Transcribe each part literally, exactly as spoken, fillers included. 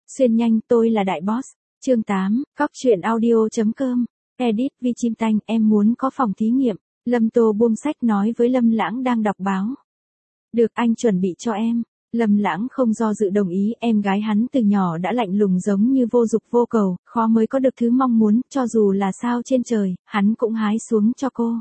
Xuyên nhanh, tôi là đại boss. Chương tám, cóc truyện audio.com. Edit Vi Chim Tanh, em muốn có phòng thí nghiệm. Lâm Tô buông sách nói với Lâm Lãng đang đọc báo. Được, anh chuẩn bị cho em. Lâm Lãng không do dự đồng ý, em gái hắn từ nhỏ đã lạnh lùng giống như vô dục vô cầu, khó mới có được thứ mong muốn, cho dù là sao trên trời, hắn cũng hái xuống cho cô.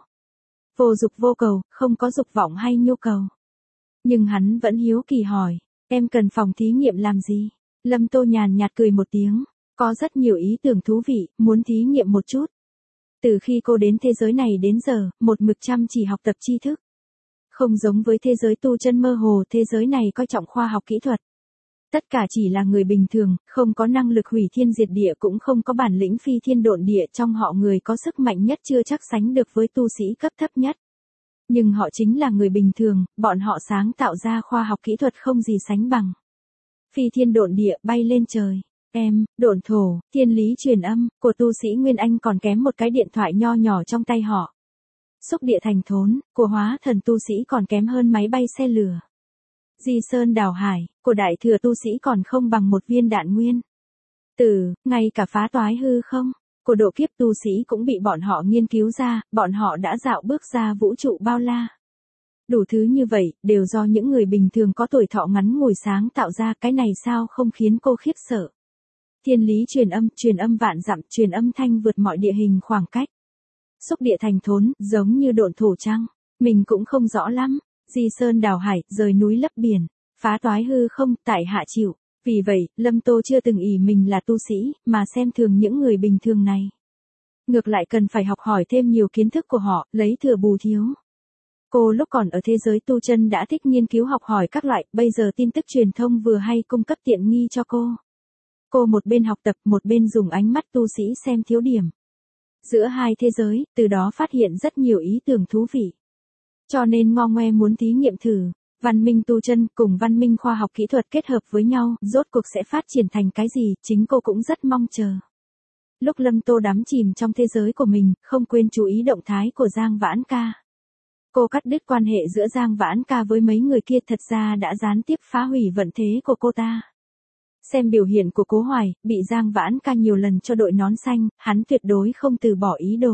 Vô dục vô cầu, không có dục vọng hay nhu cầu. Nhưng hắn vẫn hiếu kỳ hỏi, em cần phòng thí nghiệm làm gì? Lâm Tô nhàn nhạt cười một tiếng, có rất nhiều ý tưởng thú vị, muốn thí nghiệm một chút. Từ khi cô đến thế giới này đến giờ, một mực chăm chỉ học tập tri thức. Không giống với thế giới tu chân mơ hồ, thế giới này coi trọng khoa học kỹ thuật. Tất cả chỉ là người bình thường, không có năng lực hủy thiên diệt địa cũng không có bản lĩnh phi thiên độn địa, trong họ người có sức mạnh nhất chưa chắc sánh được với tu sĩ cấp thấp nhất. Nhưng họ chính là người bình thường, bọn họ sáng tạo ra khoa học kỹ thuật không gì sánh bằng. Phi thiên độn địa, bay lên trời. Em, độn thổ, thiên lý truyền âm, của tu sĩ Nguyên Anh còn kém một cái điện thoại nho nhỏ trong tay họ. Xúc địa thành thốn, của hóa thần tu sĩ còn kém hơn máy bay xe lửa. Di sơn đảo hải, của đại thừa tu sĩ còn không bằng một viên đạn nguyên. Từ, ngay cả phá toái hư không, của độ kiếp tu sĩ cũng bị bọn họ nghiên cứu ra, bọn họ đã dạo bước ra vũ trụ bao la. Đủ thứ như vậy, đều do những người bình thường có tuổi thọ ngắn ngủi sáng tạo ra, cái này sao không khiến cô khiếp sợ. Thiên lý truyền âm, truyền âm vạn dặm, truyền âm thanh vượt mọi địa hình khoảng cách. Xúc địa thành thốn, giống như độn thổ trăng, mình cũng không rõ lắm. Di sơn đảo hải, rời núi lấp biển, phá toái hư không, tại hạ chịu. Vì vậy, Lâm Tô chưa từng ỷ mình là tu sĩ, mà xem thường những người bình thường này. Ngược lại cần phải học hỏi thêm nhiều kiến thức của họ, lấy thừa bù thiếu. Cô lúc còn ở thế giới tu chân đã thích nghiên cứu học hỏi các loại, bây giờ tin tức truyền thông vừa hay cung cấp tiện nghi cho cô. Cô một bên học tập, một bên dùng ánh mắt tu sĩ xem thiếu điểm. Giữa hai thế giới, từ đó phát hiện rất nhiều ý tưởng thú vị. Cho nên ngo ngoe muốn thí nghiệm thử, văn minh tu chân cùng văn minh khoa học kỹ thuật kết hợp với nhau, rốt cuộc sẽ phát triển thành cái gì, chính cô cũng rất mong chờ. Lúc Lâm Tô đắm chìm trong thế giới của mình, không quên chú ý động thái của Giang Vãn Ca. Cô cắt đứt quan hệ giữa Giang Vãn Ca với mấy người kia, thật ra đã gián tiếp phá hủy vận thế của cô ta. Xem biểu hiện của Cố Hoài, bị Giang Vãn Ca nhiều lần cho đội nón xanh, hắn tuyệt đối không từ bỏ ý đồ.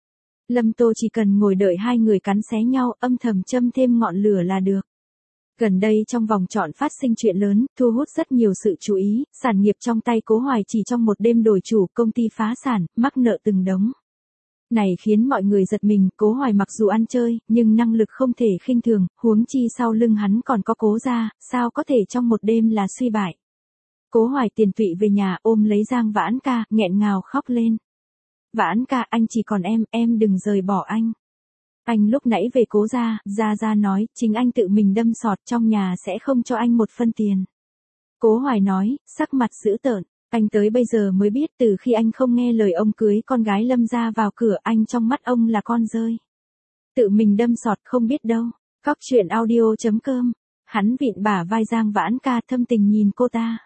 Lâm Tô chỉ cần ngồi đợi hai người cắn xé nhau, âm thầm châm thêm ngọn lửa là được. Gần đây trong vòng trọn phát sinh chuyện lớn, thu hút rất nhiều sự chú ý, sản nghiệp trong tay Cố Hoài chỉ trong một đêm đổi chủ, công ty phá sản, mắc nợ từng đống. Này khiến mọi người giật mình, Cố Hoài mặc dù ăn chơi, nhưng năng lực không thể khinh thường, huống chi sau lưng hắn còn có Cố gia, sao có thể trong một đêm là suy bại. Cố Hoài tiền tụy về nhà ôm lấy Giang Vãn Ca, nghẹn ngào khóc lên. Vãn Ca, anh chỉ còn em, em đừng rời bỏ anh. Anh lúc nãy về Cố gia, Gia Gia nói, chính anh tự mình đâm sọt, trong nhà sẽ không cho anh một phân tiền. Cố Hoài nói, sắc mặt dữ tợn, anh tới bây giờ mới biết từ khi anh không nghe lời ông cưới con gái Lâm gia vào cửa, anh trong mắt ông là con rơi. Tự mình đâm sọt không biết đâu. Cóc truyện audio.com. Hắn vịn bả vai Giang Vãn Ca, thâm tình nhìn cô ta.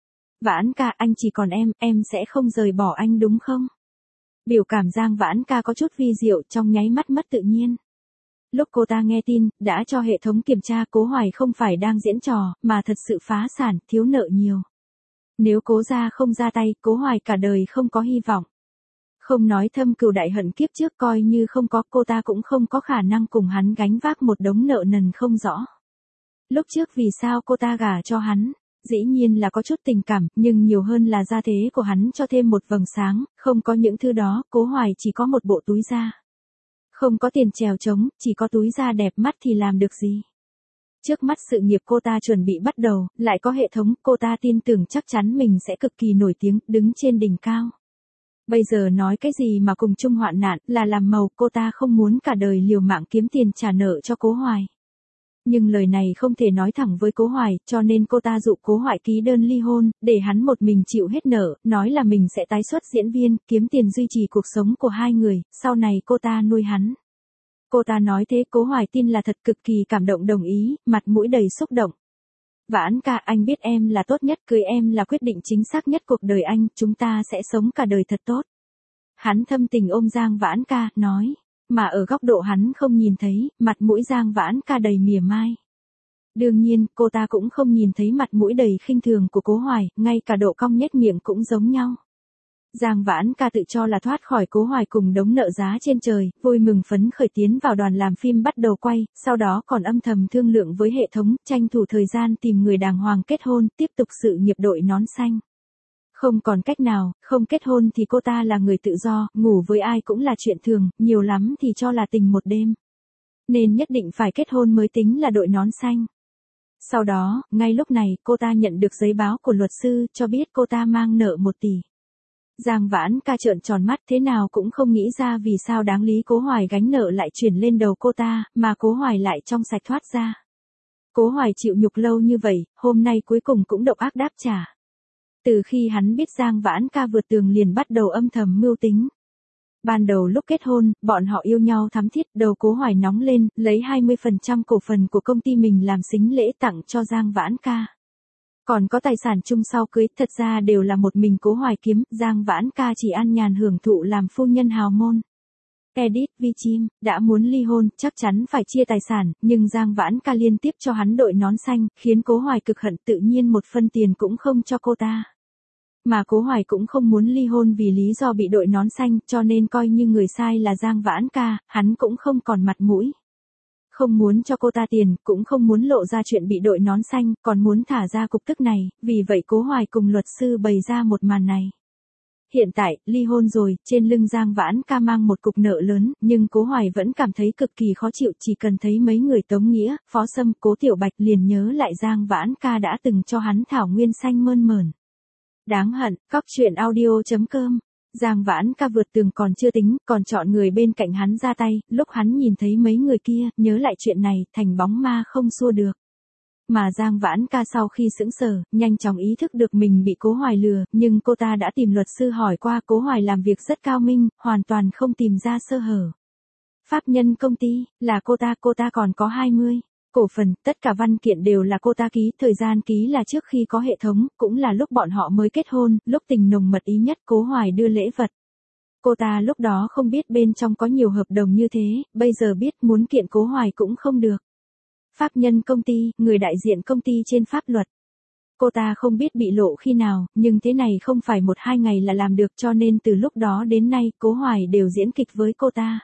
Vãn Ca, anh chỉ còn em, em sẽ không rời bỏ anh đúng không? Biểu cảm Giang Vãn Ca có chút vi diệu, trong nháy mắt mất tự nhiên. Lúc cô ta nghe tin, đã cho hệ thống kiểm tra, Cố Hoài không phải đang diễn trò, mà thật sự phá sản, thiếu nợ nhiều. Nếu Cố gia không ra tay, Cố Hoài cả đời không có hy vọng. Không nói thâm cừu đại hận kiếp trước, coi như không có, cô ta cũng không có khả năng cùng hắn gánh vác một đống nợ nần không rõ. Lúc trước vì sao cô ta gả cho hắn? Dĩ nhiên là có chút tình cảm, nhưng nhiều hơn là gia thế của hắn cho thêm một vầng sáng, không có những thứ đó, Cố Hoài chỉ có một bộ túi da. Không có tiền chèo trống, chỉ có túi da đẹp mắt thì làm được gì. Trước mắt sự nghiệp cô ta chuẩn bị bắt đầu, lại có hệ thống, cô ta tin tưởng chắc chắn mình sẽ cực kỳ nổi tiếng, đứng trên đỉnh cao. Bây giờ nói cái gì mà cùng chung hoạn nạn, là làm màu, cô ta không muốn cả đời liều mạng kiếm tiền trả nợ cho Cố Hoài. Nhưng lời này không thể nói thẳng với Cố Hoài, cho nên cô ta dụ Cố Hoài ký đơn ly hôn, để hắn một mình chịu hết nợ, nói là mình sẽ tái xuất diễn viên, kiếm tiền duy trì cuộc sống của hai người, sau này cô ta nuôi hắn. Cô ta nói thế, Cố Hoài tin là thật, cực kỳ cảm động đồng ý, mặt mũi đầy xúc động. Vãn Ca, anh biết em là tốt nhất, cưới em là quyết định chính xác nhất cuộc đời anh, chúng ta sẽ sống cả đời thật tốt. Hắn thâm tình ôm Giang Vãn Ca, nói. Mà ở góc độ hắn không nhìn thấy, mặt mũi Giang Vãn Ca đầy mỉa mai. Đương nhiên, cô ta cũng không nhìn thấy mặt mũi đầy khinh thường của Cố Hoài, ngay cả độ cong nhếch miệng cũng giống nhau. Giang Vãn Ca tự cho là thoát khỏi Cố Hoài cùng đống nợ giá trên trời, vui mừng phấn khởi tiến vào đoàn làm phim bắt đầu quay, sau đó còn âm thầm thương lượng với hệ thống, tranh thủ thời gian tìm người đàng hoàng kết hôn, tiếp tục sự nghiệp đội nón xanh. Không còn cách nào, không kết hôn thì cô ta là người tự do, ngủ với ai cũng là chuyện thường, nhiều lắm thì cho là tình một đêm. Nên nhất định phải kết hôn mới tính là đội nón xanh. Sau đó, ngay lúc này, cô ta nhận được giấy báo của luật sư, cho biết cô ta mang nợ một tỷ. Giang Vãn Ca trợn tròn mắt thế nào cũng không nghĩ ra vì sao đáng lý Cố Hoài gánh nợ lại chuyển lên đầu cô ta, mà Cố Hoài lại trong sạch thoát ra. Cố Hoài chịu nhục lâu như vậy, hôm nay cuối cùng cũng độc ác đáp trả. Từ khi hắn biết Giang Vãn Ca vượt tường liền bắt đầu âm thầm mưu tính. Ban đầu lúc kết hôn, bọn họ yêu nhau thắm thiết, đầu Cố Hoài nóng lên, lấy hai mươi phần trăm cổ phần của công ty mình làm sính lễ tặng cho Giang Vãn Ca. Còn có tài sản chung sau cưới, thật ra đều là một mình Cố Hoài kiếm, Giang Vãn Ca chỉ an nhàn hưởng thụ làm phu nhân hào môn. Edit Vi Chim, đã muốn ly hôn, chắc chắn phải chia tài sản, nhưng Giang Vãn Ca liên tiếp cho hắn đội nón xanh, khiến Cố Hoài cực hận, tự nhiên một phân tiền cũng không cho cô ta. Mà Cố Hoài cũng không muốn ly hôn vì lý do bị đội nón xanh, cho nên coi như người sai là Giang Vãn Ca, hắn cũng không còn mặt mũi. Không muốn cho cô ta tiền, cũng không muốn lộ ra chuyện bị đội nón xanh, còn muốn thả ra cục tức này, vì vậy Cố Hoài cùng luật sư bày ra một màn này. Hiện tại, ly hôn rồi, trên lưng Giang Vãn Ca mang một cục nợ lớn, nhưng Cố Hoài vẫn cảm thấy cực kỳ khó chịu, chỉ cần thấy mấy người Tống Nghĩa, Phó Sâm, Cố Tiểu Bạch liền nhớ lại Giang Vãn Ca đã từng cho hắn thảo nguyên xanh mơn mởn. Đáng hận, cóc truyện audio chấm com. Giang Vãn Ca vượt tường còn chưa tính, còn chọn người bên cạnh hắn ra tay, lúc hắn nhìn thấy mấy người kia, nhớ lại chuyện này, thành bóng ma không xua được. Mà Giang Vãn Ca sau khi sững sờ, nhanh chóng ý thức được mình bị Cố Hoài lừa, nhưng cô ta đã tìm luật sư hỏi qua, Cố Hoài làm việc rất cao minh, hoàn toàn không tìm ra sơ hở. Pháp nhân công ty, là cô ta, cô ta còn có hai mươi. Cổ phần, tất cả văn kiện đều là cô ta ký, thời gian ký là trước khi có hệ thống, cũng là lúc bọn họ mới kết hôn, lúc tình nồng mật ý nhất Cố Hoài đưa lễ vật. Cô ta lúc đó không biết bên trong có nhiều hợp đồng như thế, bây giờ biết muốn kiện Cố Hoài cũng không được. Pháp nhân công ty, người đại diện công ty trên pháp luật. Cô ta không biết bị lộ khi nào, nhưng thế này không phải một hai ngày là làm được, cho nên từ lúc đó đến nay Cố Hoài đều diễn kịch với cô ta.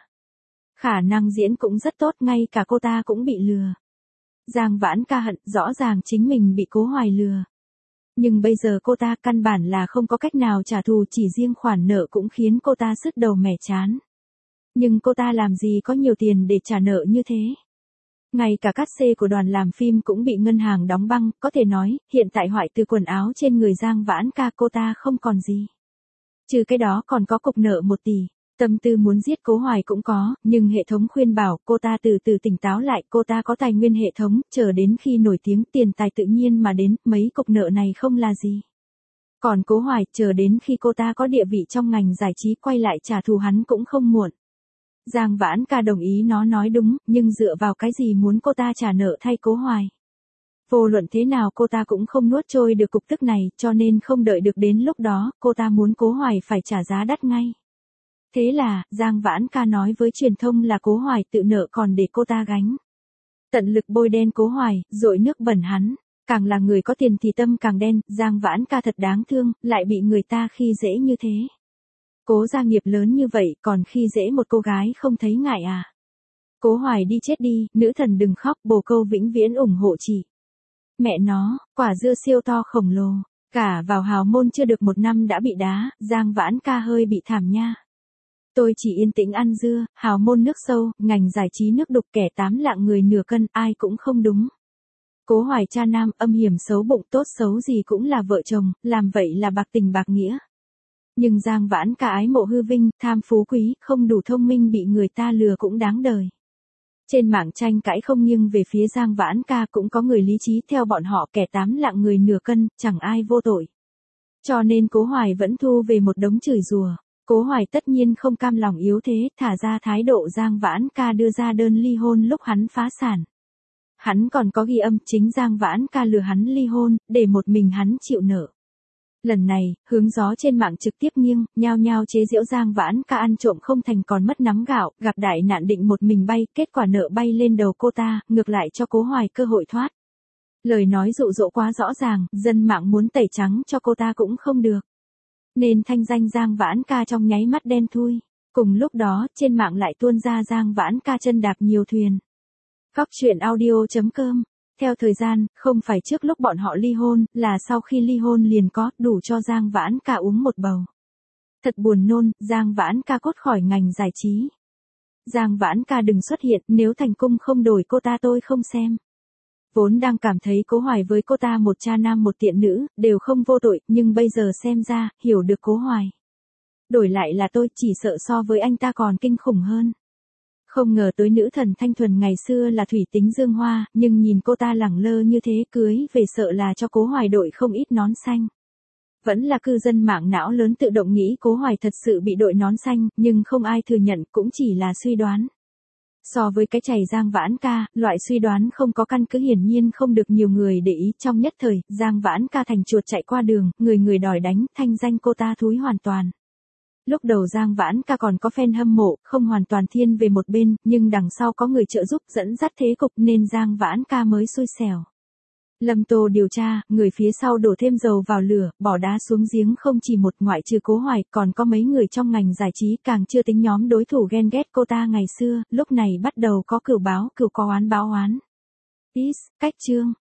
Khả năng diễn cũng rất tốt, ngay cả cô ta cũng bị lừa. Giang Vãn Ca hận, rõ ràng chính mình bị Cố Hoài lừa. Nhưng bây giờ cô ta căn bản là không có cách nào trả thù, chỉ riêng khoản nợ cũng khiến cô ta sứt đầu mẻ chán. Nhưng cô ta làm gì có nhiều tiền để trả nợ như thế. Ngay cả cát xê của đoàn làm phim cũng bị ngân hàng đóng băng, có thể nói, hiện tại hoại từ quần áo trên người Giang Vãn Ca cô ta không còn gì. Trừ cái đó còn có cục nợ một tỷ. Tâm tư muốn giết Cố Hoài cũng có, nhưng hệ thống khuyên bảo cô ta từ từ tỉnh táo lại, cô ta có tài nguyên hệ thống, chờ đến khi nổi tiếng tiền tài tự nhiên mà đến, mấy cục nợ này không là gì. Còn Cố Hoài, chờ đến khi cô ta có địa vị trong ngành giải trí quay lại trả thù hắn cũng không muộn. Giang Vãn Ca đồng ý nó nói đúng, nhưng dựa vào cái gì muốn cô ta trả nợ thay Cố Hoài. Vô luận thế nào cô ta cũng không nuốt trôi được cục tức này, cho nên không đợi được đến lúc đó, cô ta muốn Cố Hoài phải trả giá đắt ngay. Thế là, Giang Vãn Ca nói với truyền thông là Cố Hoài tự nợ còn để cô ta gánh. Tận lực bôi đen Cố Hoài, dội nước bẩn hắn. Càng là người có tiền thì tâm càng đen, Giang Vãn Ca thật đáng thương, lại bị người ta khi dễ như thế. Cố gia nghiệp lớn như vậy, còn khi dễ một cô gái không thấy ngại à. Cố Hoài đi chết đi, nữ thần đừng khóc, bồ câu vĩnh viễn ủng hộ chị. Mẹ nó, quả dưa siêu to khổng lồ, cả vào hào môn chưa được một năm đã bị đá, Giang Vãn Ca hơi bị thảm nha. Tôi chỉ yên tĩnh ăn dưa, hào môn nước sâu, ngành giải trí nước đục, kẻ tám lạng người nửa cân, ai cũng không đúng. Cố Hoài cha nam, âm hiểm xấu bụng, tốt xấu gì cũng là vợ chồng, làm vậy là bạc tình bạc nghĩa. Nhưng Giang Vãn Ca ái mộ hư vinh, tham phú quý, không đủ thông minh bị người ta lừa cũng đáng đời. Trên mạng tranh cãi không nghiêng về phía Giang Vãn Ca, cũng có người lý trí theo bọn họ, kẻ tám lạng người nửa cân, chẳng ai vô tội. Cho nên Cố Hoài vẫn thu về một đống chửi rủa. Cố Hoài tất nhiên không cam lòng yếu thế, thả ra thái độ Giang Vãn Ca đưa ra đơn ly hôn lúc hắn phá sản. Hắn còn có ghi âm chính Giang Vãn Ca lừa hắn ly hôn, để một mình hắn chịu nợ. Lần này, hướng gió trên mạng trực tiếp nghiêng, nhao nhao chế giễu Giang Vãn Ca ăn trộm không thành còn mất nắm gạo, gặp đại nạn định một mình bay, kết quả nợ bay lên đầu cô ta, ngược lại cho Cố Hoài cơ hội thoát. Lời nói dụ dỗ quá rõ ràng, dân mạng muốn tẩy trắng cho cô ta cũng không được. Nên thanh danh Giang Vãn Ca trong nháy mắt đen thui. Cùng lúc đó, trên mạng lại tuôn ra Giang Vãn Ca chân đạp nhiều thuyền. Góc truyện audio chấm com. Theo thời gian, không phải trước lúc bọn họ ly hôn, là sau khi ly hôn liền có, đủ cho Giang Vãn Ca uống một bầu. Thật buồn nôn, Giang Vãn Ca cốt khỏi ngành giải trí. Giang Vãn Ca đừng xuất hiện, nếu thành cung không đổi cô ta tôi không xem. Vốn đang cảm thấy Cố Hoài với cô ta một cha nam một tiện nữ, đều không vô tội, nhưng bây giờ xem ra, hiểu được Cố Hoài. Đổi lại là tôi, chỉ sợ so với anh ta còn kinh khủng hơn. Không ngờ tới nữ thần thanh thuần ngày xưa là thủy tính dương hoa, nhưng nhìn cô ta lẳng lơ như thế, cưới về sợ là cho Cố Hoài đội không ít nón xanh. Vẫn là cư dân mạng não lớn tự động nghĩ Cố Hoài thật sự bị đội nón xanh, nhưng không ai thừa nhận, cũng chỉ là suy đoán. So với cái chày Giang Vãn Ca, loại suy đoán không có căn cứ hiển nhiên không được nhiều người để ý. Trong nhất thời, Giang Vãn Ca thành chuột chạy qua đường, người người đòi đánh, thanh danh cô ta thúi hoàn toàn. Lúc đầu Giang Vãn Ca còn có fan hâm mộ, không hoàn toàn thiên về một bên, nhưng đằng sau có người trợ giúp dẫn dắt thế cục nên Giang Vãn Ca mới xui xẻo. Lâm Tô điều tra, người phía sau đổ thêm dầu vào lửa, bỏ đá xuống giếng không chỉ một, ngoại trừ Cố Hoài, còn có mấy người trong ngành giải trí, càng chưa tính nhóm đối thủ ghen ghét cô ta ngày xưa, lúc này bắt đầu có cửu báo, cửu có oán báo oán. Is, cách chương.